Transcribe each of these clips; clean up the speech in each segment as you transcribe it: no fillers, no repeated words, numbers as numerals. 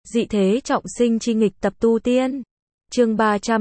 Dị thế trọng sinh chi nghịch tập tu tiên. Chương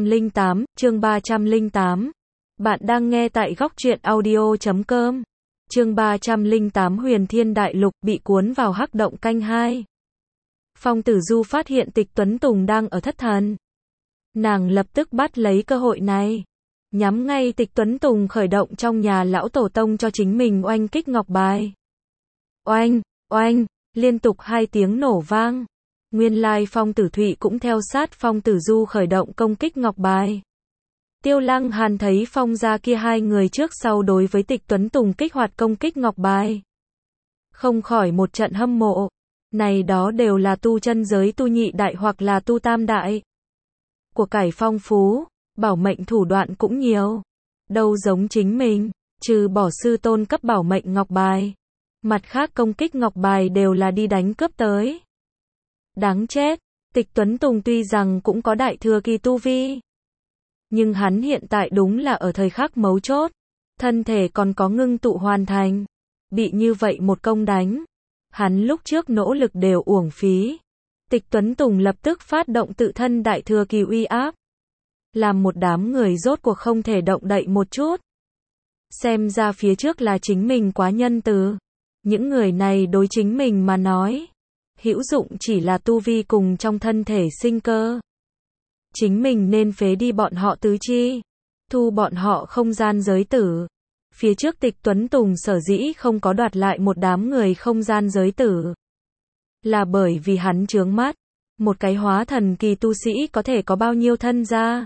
308. Bạn đang nghe tại góc truyện audio.com. Chương 308 Huyền Thiên Đại Lục bị cuốn vào hắc động canh 2. Phong Tử Du phát hiện Tịch Tuấn Tùng đang ở thất thần. Nàng lập tức bắt lấy cơ hội này, nhắm ngay Tịch Tuấn Tùng khởi động trong nhà lão tổ tông cho chính mình oanh kích ngọc bài. Oanh, oanh, liên tục 2 tiếng nổ vang. Nguyên lai Phong Tử Thụy cũng theo sát Phong Tử Du khởi động công kích ngọc bài. Tiêu Lăng Hàn thấy Phong gia kia 2 người trước sau đối với Tịch Tuấn Tùng kích hoạt công kích ngọc bài, không khỏi một trận hâm mộ. Này đó đều là tu chân giới tu nhị đại hoặc là tu tam đại. Của cải phong phú, bảo mệnh thủ đoạn cũng nhiều. Đâu giống chính mình, trừ bỏ sư tôn cấp bảo mệnh ngọc bài, mặt khác công kích ngọc bài đều là đi đánh cướp tới. Đáng chết, Tịch Tuấn Tùng tuy rằng cũng có đại thừa kỳ tu vi, nhưng hắn hiện tại đúng là ở thời khắc mấu chốt, thân thể còn có ngưng tụ hoàn thành, bị như vậy một công đánh, hắn lúc trước nỗ lực đều uổng phí. Tịch Tuấn Tùng lập tức phát động tự thân đại thừa kỳ uy áp, làm một đám người rốt cuộc không thể động đậy một chút. Xem ra phía trước là chính mình quá nhân từ, những người này đối chính mình mà nói, hữu dụng chỉ là tu vi cùng trong thân thể sinh cơ. Chính mình nên phế đi bọn họ tứ chi, thu bọn họ không gian giới tử. Phía trước Tịch Tuấn Tùng sở dĩ không có đoạt lại một đám người không gian giới tử, là bởi vì hắn chướng mắt, một cái hóa thần kỳ tu sĩ có thể có bao nhiêu thân gia.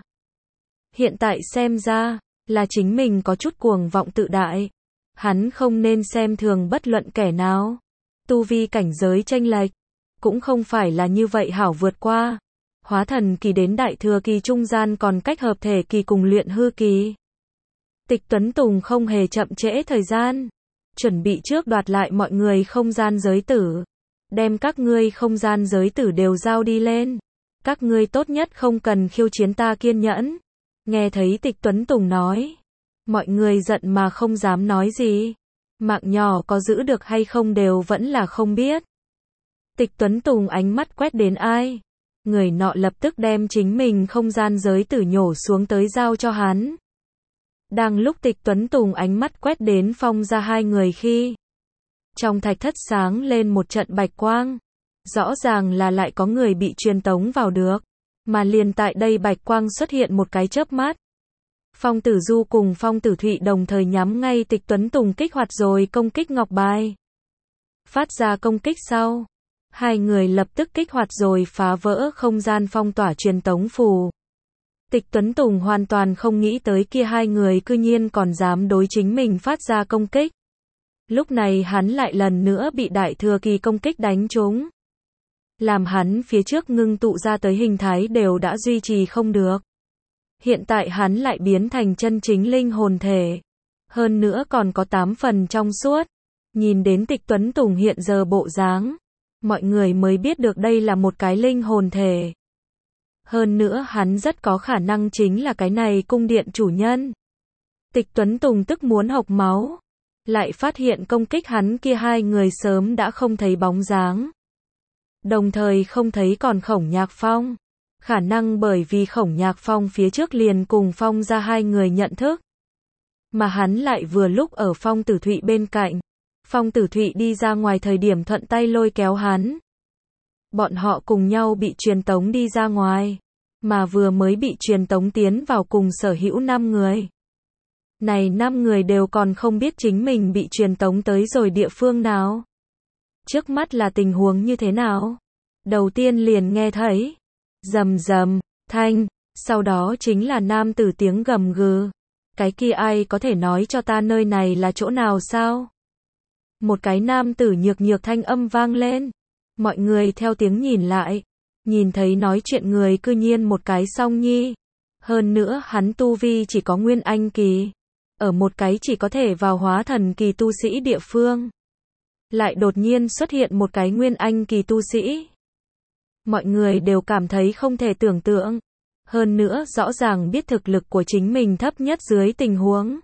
Hiện tại xem ra, là chính mình có chút cuồng vọng tự đại. Hắn không nên xem thường bất luận kẻ nào. Tu vi cảnh giới chênh lệch, cũng không phải là như vậy hảo vượt qua. Hóa thần kỳ đến đại thừa kỳ trung gian còn cách hợp thể kỳ cùng luyện hư kỳ. Tịch Tuấn Tùng không hề chậm trễ thời gian, chuẩn bị trước đoạt lại mọi người không gian giới tử. Đem các ngươi không gian giới tử đều giao đi lên. Các ngươi tốt nhất không cần khiêu chiến ta kiên nhẫn. Nghe thấy Tịch Tuấn Tùng nói, mọi người giận mà không dám nói gì. Mạng nhỏ có giữ được hay không đều vẫn là không biết. Tịch Tuấn Tùng ánh mắt quét đến ai, người nọ lập tức đem chính mình không gian giới tử nhổ xuống tới giao cho hắn. Đang lúc Tịch Tuấn Tùng ánh mắt quét đến Phong ra 2 người khi, trong thạch thất sáng lên một trận bạch quang. Rõ ràng là lại có người bị truyền tống vào được. Mà liền tại đây bạch quang xuất hiện một cái chớp mắt. Phong Tử Du cùng Phong Tử Thụy đồng thời nhắm ngay Tịch Tuấn Tùng kích hoạt rồi công kích ngọc bài. Phát ra công kích sau, 2 người lập tức kích hoạt rồi phá vỡ không gian phong tỏa truyền tống phù. Tịch Tuấn Tùng hoàn toàn không nghĩ tới kia 2 người cư nhiên còn dám đối chính mình phát ra công kích. Lúc này hắn lại lần nữa bị đại thừa kỳ công kích đánh trúng. Làm hắn phía trước ngưng tụ ra tới hình thái đều đã duy trì không được. Hiện tại hắn lại biến thành chân chính linh hồn thể. Hơn nữa còn có 8 phần trong suốt. Nhìn đến Tịch Tuấn Tùng hiện giờ bộ dáng, mọi người mới biết được đây là một cái linh hồn thể. Hơn nữa hắn rất có khả năng chính là cái này cung điện chủ nhân. Tịch Tuấn Tùng tức muốn hộc máu. Lại phát hiện công kích hắn kia 2 người sớm đã không thấy bóng dáng. Đồng thời không thấy còn Khổng Nhạc Phong. Khả năng bởi vì Khổng Nhạc Phong phía trước liền cùng Phong ra 2 người nhận thức. Mà hắn lại vừa lúc ở Phong Tử Thụy bên cạnh. Phong Tử Thụy đi ra ngoài thời điểm thuận tay lôi kéo hắn. Bọn họ cùng nhau bị truyền tống đi ra ngoài. Mà vừa mới bị truyền tống tiến vào cùng sở hữu 5 người. Này 5 người đều còn không biết chính mình bị truyền tống tới rồi địa phương nào. Trước mắt là tình huống như thế nào? Đầu tiên liền nghe thấy rầm rầm thanh, sau đó chính là nam tử tiếng gầm gừ. Cái kia ai có thể nói cho ta nơi này là chỗ nào sao? Một cái nam tử nhược nhược thanh âm vang lên. Mọi người theo tiếng nhìn lại, nhìn thấy nói chuyện người cư nhiên một cái Song Nhi. Hơn nữa hắn tu vi chỉ có Nguyên Anh kỳ, ở một cái chỉ có thể vào hóa thần kỳ tu sĩ địa phương. Lại đột nhiên xuất hiện một cái Nguyên Anh kỳ tu sĩ. Mọi người đều cảm thấy không thể tưởng tượng. Hơn nữa rõ ràng biết thực lực của chính mình thấp nhất dưới tình huống.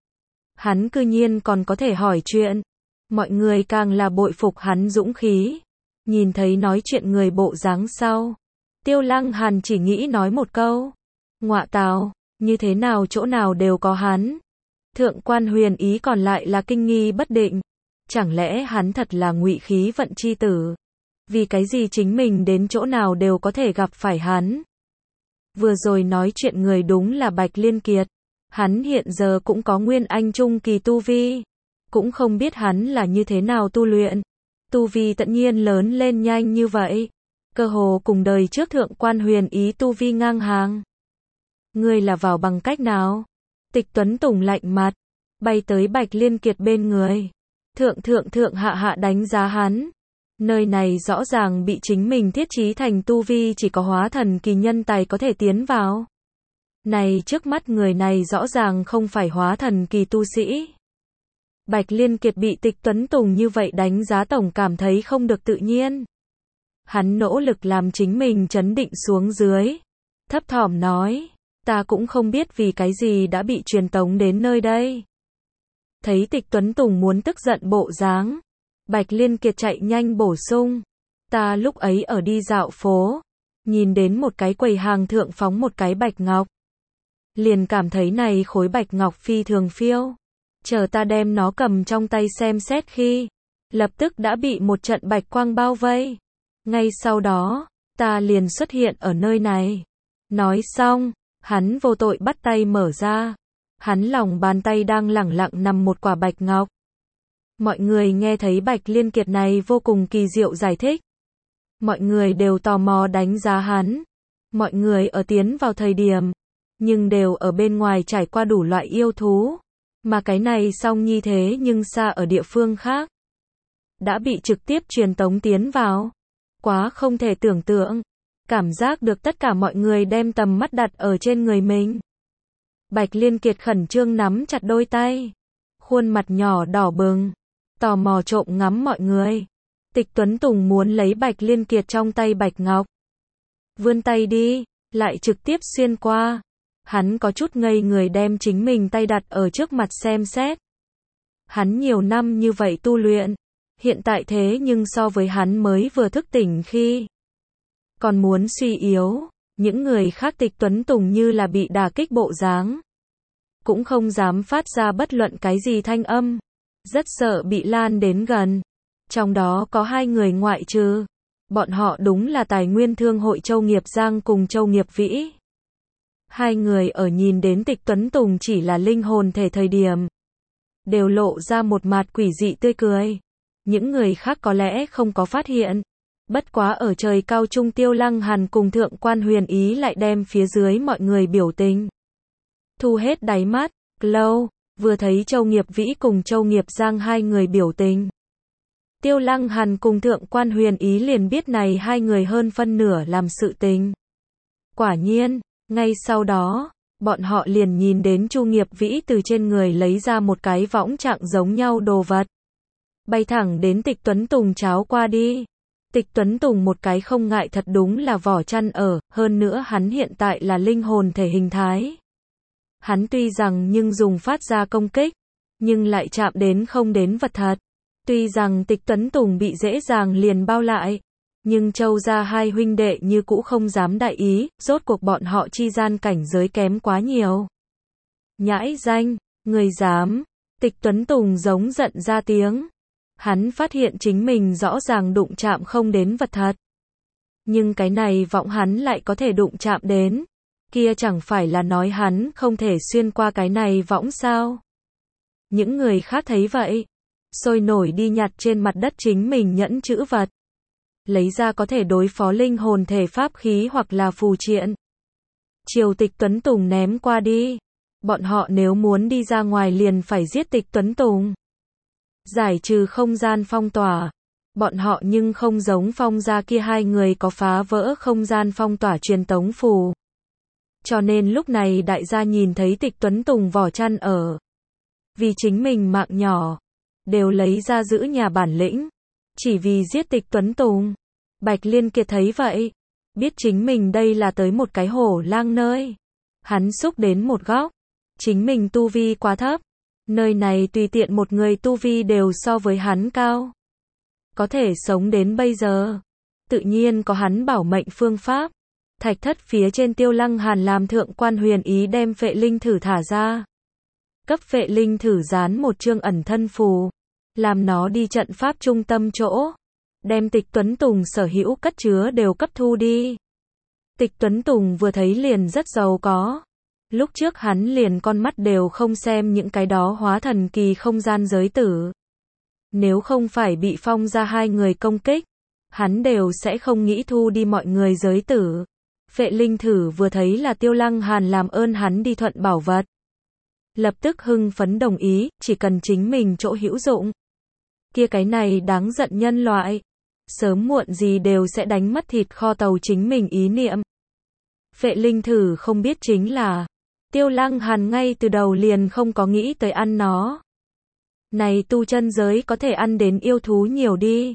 Hắn cư nhiên còn có thể hỏi chuyện. Mọi người càng là bội phục hắn dũng khí. Nhìn thấy nói chuyện người bộ dáng sau, Tiêu Lăng Hàn chỉ nghĩ nói một câu. Ngọa tào, như thế nào chỗ nào đều có hắn. Thượng quan Huyền Ý còn lại là kinh nghi bất định. Chẳng lẽ hắn thật là ngụy khí vận chi tử? Vì cái gì chính mình đến chỗ nào đều có thể gặp phải hắn? Vừa rồi nói chuyện người đúng là Bạch Liên Kiệt. Hắn hiện giờ cũng có nguyên anh trung kỳ tu vi. Cũng không biết hắn là như thế nào tu luyện. Tu vi tự nhiên lớn lên nhanh như vậy. Cơ hồ cùng đời trước Thượng quan Huyền Ý tu vi ngang hàng. Ngươi là vào bằng cách nào? Tịch Tuấn Tùng lạnh mặt, bay tới Bạch Liên Kiệt bên người. Thượng hạ đánh giá hắn. Nơi này rõ ràng bị chính mình thiết trí thành tu vi chỉ có hóa thần kỳ nhân tài có thể tiến vào. Này trước mắt người này rõ ràng không phải hóa thần kỳ tu sĩ. Bạch Liên Kiệt bị Tịch Tuấn Tùng như vậy đánh giá tổng cảm thấy không được tự nhiên. Hắn nỗ lực làm chính mình trấn định xuống dưới. Thấp thỏm nói, ta cũng không biết vì cái gì đã bị truyền tống đến nơi đây. Thấy Tịch Tuấn Tùng muốn tức giận bộ dáng, Bạch Liên Kiệt chạy nhanh bổ sung. Ta lúc ấy ở đi dạo phố, nhìn đến một cái quầy hàng thượng phóng một cái bạch ngọc. Liền cảm thấy này khối bạch ngọc phi thường phiêu. Chờ ta đem nó cầm trong tay xem xét khi, lập tức đã bị một trận bạch quang bao vây. Ngay sau đó, ta liền xuất hiện ở nơi này. Nói xong, hắn vô tội bắt tay mở ra. Hắn lòng bàn tay đang lẳng lặng nằm một quả bạch ngọc. Mọi người nghe thấy Bạch Liên Kiệt này vô cùng kỳ diệu giải thích. Mọi người đều tò mò đánh giá hắn. Mọi người ở tiến vào thời điểm, nhưng đều ở bên ngoài trải qua đủ loại yêu thú. Mà cái này song nhi thế nhưng xa ở địa phương khác. Đã bị trực tiếp truyền tống tiến vào. Quá không thể tưởng tượng. Cảm giác được tất cả mọi người đem tầm mắt đặt ở trên người mình. Bạch Liên Kiệt khẩn trương nắm chặt đôi tay. Khuôn mặt nhỏ đỏ bừng. Tò mò trộm ngắm mọi người. Tịch Tuấn Tùng muốn lấy Bạch Liên Kiệt trong tay bạch ngọc. Vươn tay đi, lại trực tiếp xuyên qua. Hắn có chút ngây người đem chính mình tay đặt ở trước mặt xem xét. Hắn nhiều năm như vậy tu luyện. Hiện tại thế nhưng so với hắn mới vừa thức tỉnh khi còn muốn suy yếu. Những người khác Tịch Tuấn Tùng như là bị đả kích bộ dáng. Cũng không dám phát ra bất luận cái gì thanh âm. Rất sợ bị lan đến gần. Trong đó có hai người ngoại trừ. Bọn họ đúng là tài nguyên thương hội Châu Nghiệp Giang cùng Châu Nghiệp Vĩ. Hai người ở nhìn đến Tịch Tuấn Tùng chỉ là linh hồn thể thời điểm. Đều lộ ra một mặt quỷ dị tươi cười. Những người khác có lẽ không có phát hiện. Bất quá ở trời cao trung Tiêu Lăng Hàn cùng Thượng quan Huyền Ý lại đem phía dưới mọi người biểu tình. Thu hết đáy mắt, lâu, vừa thấy Châu Nghiệp Vĩ cùng Châu Nghiệp Giang hai người biểu tình. Tiêu Lăng Hàn cùng Thượng quan Huyền Ý liền biết này hai người hơn phân nửa làm sự tình. Quả nhiên, ngay sau đó, bọn họ liền nhìn đến Chu Nghiệp Vĩ từ trên người lấy ra một cái võng trạng giống nhau đồ vật. Bay thẳng đến Tịch Tuấn Tùng cháo qua đi. Tịch Tuấn Tùng một cái không ngại thật đúng là vỏ chăn ở, hơn nữa hắn hiện tại là linh hồn thể hình thái. Hắn tuy rằng nhưng dùng phát ra công kích, nhưng lại chạm đến không đến vật thật. Tuy rằng Tịch Tuấn Tùng bị dễ dàng liền bao lại, nhưng Châu gia hai huynh đệ như cũ không dám đại ý, rốt cuộc bọn họ chi gian cảnh giới kém quá nhiều. Nhãi danh, người dám, Tịch Tuấn Tùng giống giận ra tiếng. Hắn phát hiện chính mình rõ ràng đụng chạm không đến vật thật. Nhưng cái này vọng hắn lại có thể đụng chạm đến. Kia chẳng phải là nói hắn không thể xuyên qua cái này võng sao? Những người khác thấy vậy, sôi nổi đi nhặt trên mặt đất chính mình nhẫn chữ vật. Lấy ra có thể đối phó linh hồn thể pháp khí hoặc là phù triện. Triều Tịch Tuấn Tùng ném qua đi. Bọn họ nếu muốn đi ra ngoài liền phải giết Tịch Tuấn Tùng. Giải trừ không gian phong tỏa. Bọn họ nhưng không giống Phong gia kia hai người có phá vỡ không gian phong tỏa truyền tống phù. Cho nên lúc này đại gia nhìn thấy Tịch Tuấn Tùng vỏ chăn ở. Vì chính mình mạng nhỏ. Đều lấy ra giữ nhà bản lĩnh. Chỉ vì giết Tịch Tuấn Tùng. Bạch Liên Kiệt thấy vậy. Biết chính mình đây là tới một cái hổ lang nơi. Hắn xúc đến một góc. Chính mình tu vi quá thấp. Nơi này tùy tiện một người tu vi đều so với hắn cao. có thể sống đến bây giờ. Tự nhiên có hắn bảo mệnh phương pháp. Thạch thất phía trên Tiêu Lăng Hàn làm thượng quan huyền ý đem phệ linh thử thả ra. Cấp phệ linh thử dán một chương ẩn thân phù. Làm nó đi trận pháp trung tâm chỗ. Đem Tịch Tuấn Tùng sở hữu cất chứa đều cấp thu đi. Tịch Tuấn Tùng vừa thấy liền rất giàu có. Lúc trước hắn liền con mắt đều không xem những cái đó hóa thần kỳ không gian giới tử. Nếu không phải bị Phong ra hai người công kích, hắn đều sẽ không nghĩ thu đi mọi người giới tử. Phệ linh thử vừa thấy là Tiêu Lăng Hàn làm ơn hắn đi thuận bảo vật. Lập tức hưng phấn đồng ý, chỉ cần chính mình chỗ hữu dụng. Kia cái này đáng giận nhân loại. Sớm muộn gì đều sẽ đánh mất thịt kho tàu chính mình ý niệm. Phệ linh thử không biết chính là, Tiêu Lăng Hàn ngay từ đầu liền không có nghĩ tới ăn nó. Này tu chân giới có thể ăn đến yêu thú nhiều đi.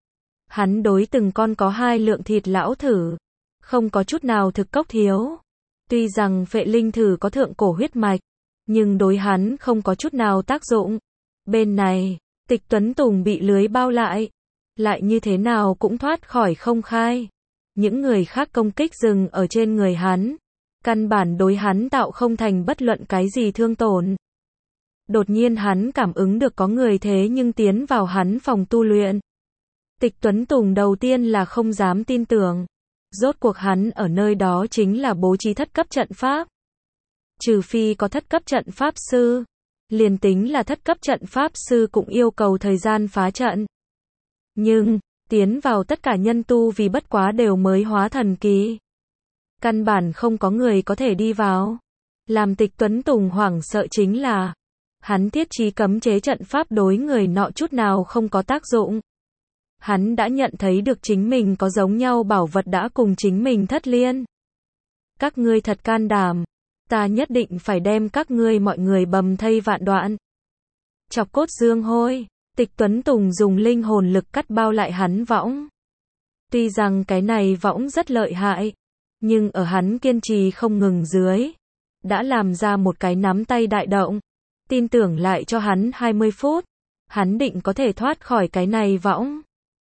Hắn đối từng con có 2 lượng thịt lão thử. Không có chút nào thực cốc thiếu. Tuy rằng phệ linh thử có thượng cổ huyết mạch, nhưng đối hắn không có chút nào tác dụng. Bên này, Tịch Tuấn Tùng bị lưới bao lại. Lại như thế nào cũng thoát khỏi không khai. Những người khác công kích dừng ở trên người hắn. Căn bản đối hắn tạo không thành bất luận cái gì thương tổn. Đột nhiên hắn cảm ứng được có người thế nhưng tiến vào hắn phòng tu luyện. Tịch Tuấn Tùng đầu tiên là không dám tin tưởng. Rốt cuộc hắn ở nơi đó chính là bố trí thất cấp trận pháp. Trừ phi có thất cấp trận pháp sư. Liền tính là thất cấp trận pháp sư cũng yêu cầu thời gian phá trận. Nhưng, tiến vào tất cả nhân tu vì bất quá đều mới hóa thần kỳ. Căn bản không có người có thể đi vào. Làm Tịch Tuấn Tùng hoảng sợ chính là, hắn thiết trí cấm chế trận pháp đối người nọ chút nào không có tác dụng. Hắn đã nhận thấy được chính mình có giống nhau bảo vật đã cùng chính mình thất liên. Các ngươi thật can đảm. Ta nhất định phải đem các ngươi mọi người bầm thây vạn đoạn. Chọc cốt dương hôi. Tịch Tuấn Tùng dùng linh hồn lực cắt bao lại hắn võng. Tuy rằng cái này võng rất lợi hại, nhưng ở hắn kiên trì không ngừng dưới, đã làm ra một cái nắm tay đại động. Tin tưởng lại cho hắn 20 phút, hắn định có thể thoát khỏi cái này võng.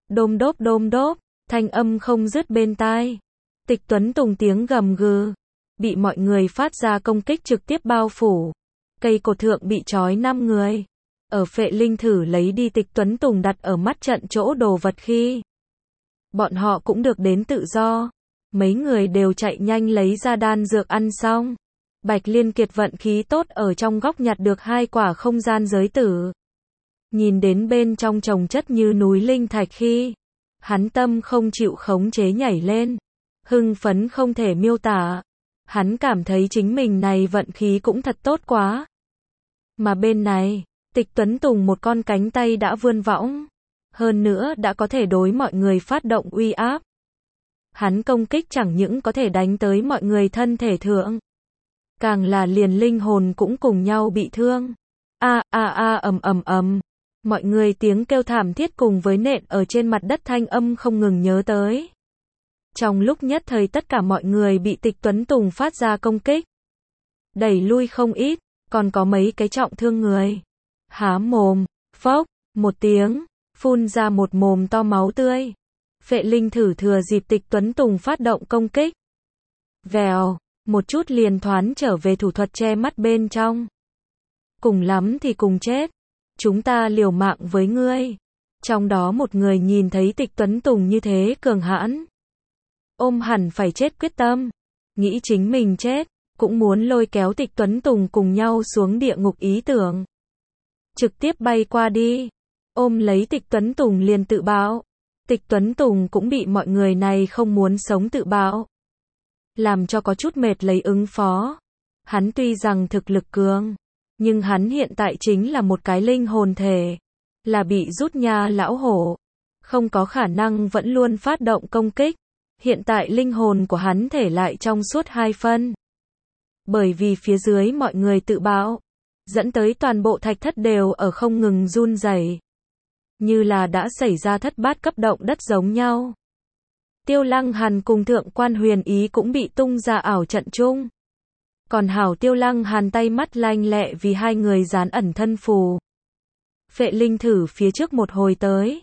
Đôm đốp, thanh âm không dứt bên tai. Tịch Tuấn Tùng tiếng gầm gừ, bị mọi người phát ra công kích trực tiếp bao phủ. Cây cột thượng bị trói 5 người. Ở phệ linh thử lấy đi Tịch Tuấn Tùng đặt ở mắt trận chỗ đồ vật khi. Bọn họ cũng được đến tự do. Mấy người đều chạy nhanh lấy ra đan dược ăn xong. Bạch Liên Kiệt vận khí tốt ở trong góc nhặt được 2 quả không gian giới tử. Nhìn đến bên trong chồng chất như núi linh thạch khi, hắn tâm không chịu khống chế nhảy lên. Hưng phấn không thể miêu tả. Hắn cảm thấy chính mình này vận khí cũng thật tốt quá. Mà bên này, Tịch Tuấn Tùng một con cánh tay đã vươn võng. Hơn nữa đã có thể đối mọi người phát động uy áp. Hắn công kích chẳng những có thể đánh tới mọi người thân thể thượng. Càng là liền linh hồn cũng cùng nhau bị thương. Ầm. Mọi người tiếng kêu thảm thiết cùng với nện ở trên mặt đất thanh âm không ngừng nhớ tới. Trong lúc nhất thời tất cả mọi người bị Tịch Tuấn Tùng phát ra công kích. Đẩy lui không ít, còn có mấy cái trọng thương người. Há mồm, phốc, một tiếng, phun ra một mồm to máu tươi. Phệ linh thử thừa dịp Tịch Tuấn Tùng phát động công kích. Vèo, một chút liền thoán trở về thủ thuật che mắt bên trong. Cùng lắm thì cùng chết. Chúng ta liều mạng với ngươi. Trong đó một người nhìn thấy Tịch Tuấn Tùng như thế cường hãn. Ôm hẳn phải chết quyết tâm. Nghĩ chính mình chết, cũng muốn lôi kéo Tịch Tuấn Tùng cùng nhau xuống địa ngục ý tưởng. Trực tiếp bay qua đi. Ôm lấy Tịch Tuấn Tùng liền tự bạo. Tịch Tuấn Tùng cũng bị mọi người này không muốn sống tự bạo. Làm cho có chút mệt lấy ứng phó. Hắn tuy rằng thực lực cường, nhưng hắn hiện tại chính là một cái linh hồn thể. Là bị rút nha lão hổ. Không có khả năng vẫn luôn phát động công kích. Hiện tại linh hồn của hắn thể lại trong suốt 2 phân. Bởi vì phía dưới mọi người tự bạo, dẫn tới toàn bộ thạch thất đều ở không ngừng run rẩy. Như là đã xảy ra thất bát cấp động đất giống nhau. Tiêu Lăng Hàn cùng thượng quan huyền ý cũng bị tung ra ảo trận chung. Còn hảo Tiêu Lăng Hàn tay mắt lanh lẹ vì 2 người dán ẩn thân phù. Phệ linh thử phía trước một hồi tới.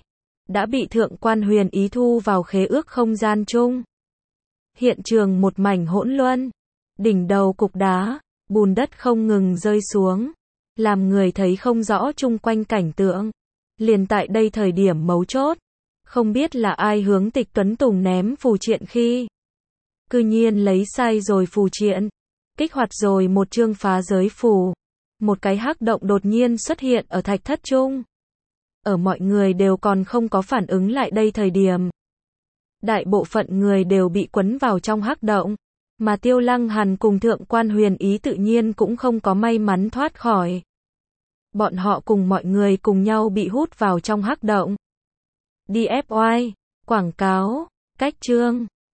đã bị Thượng quan Huyền Ý thu vào khế ước không gian chung. Hiện trường một mảnh hỗn loạn, đỉnh đầu cục đá, bùn đất không ngừng rơi xuống, làm người thấy không rõ chung quanh cảnh tượng. Liền tại đây thời điểm mấu chốt, không biết là ai hướng Tịch Tuấn Tùng ném phù triện khi cư nhiên lấy sai rồi phù triện, kích hoạt rồi một chương phá giới phù. Một cái hắc động đột nhiên xuất hiện ở thạch thất chung. Ở mọi người đều còn không có phản ứng lại đây thời điểm, đại bộ phận người đều bị quấn vào trong hắc động, mà Tiêu Lăng Hàn cùng Thượng quan Huyền Ý tự nhiên cũng không có may mắn thoát khỏi. Bọn họ cùng mọi người cùng nhau bị hút vào trong hắc động. DFY, quảng cáo, cách chương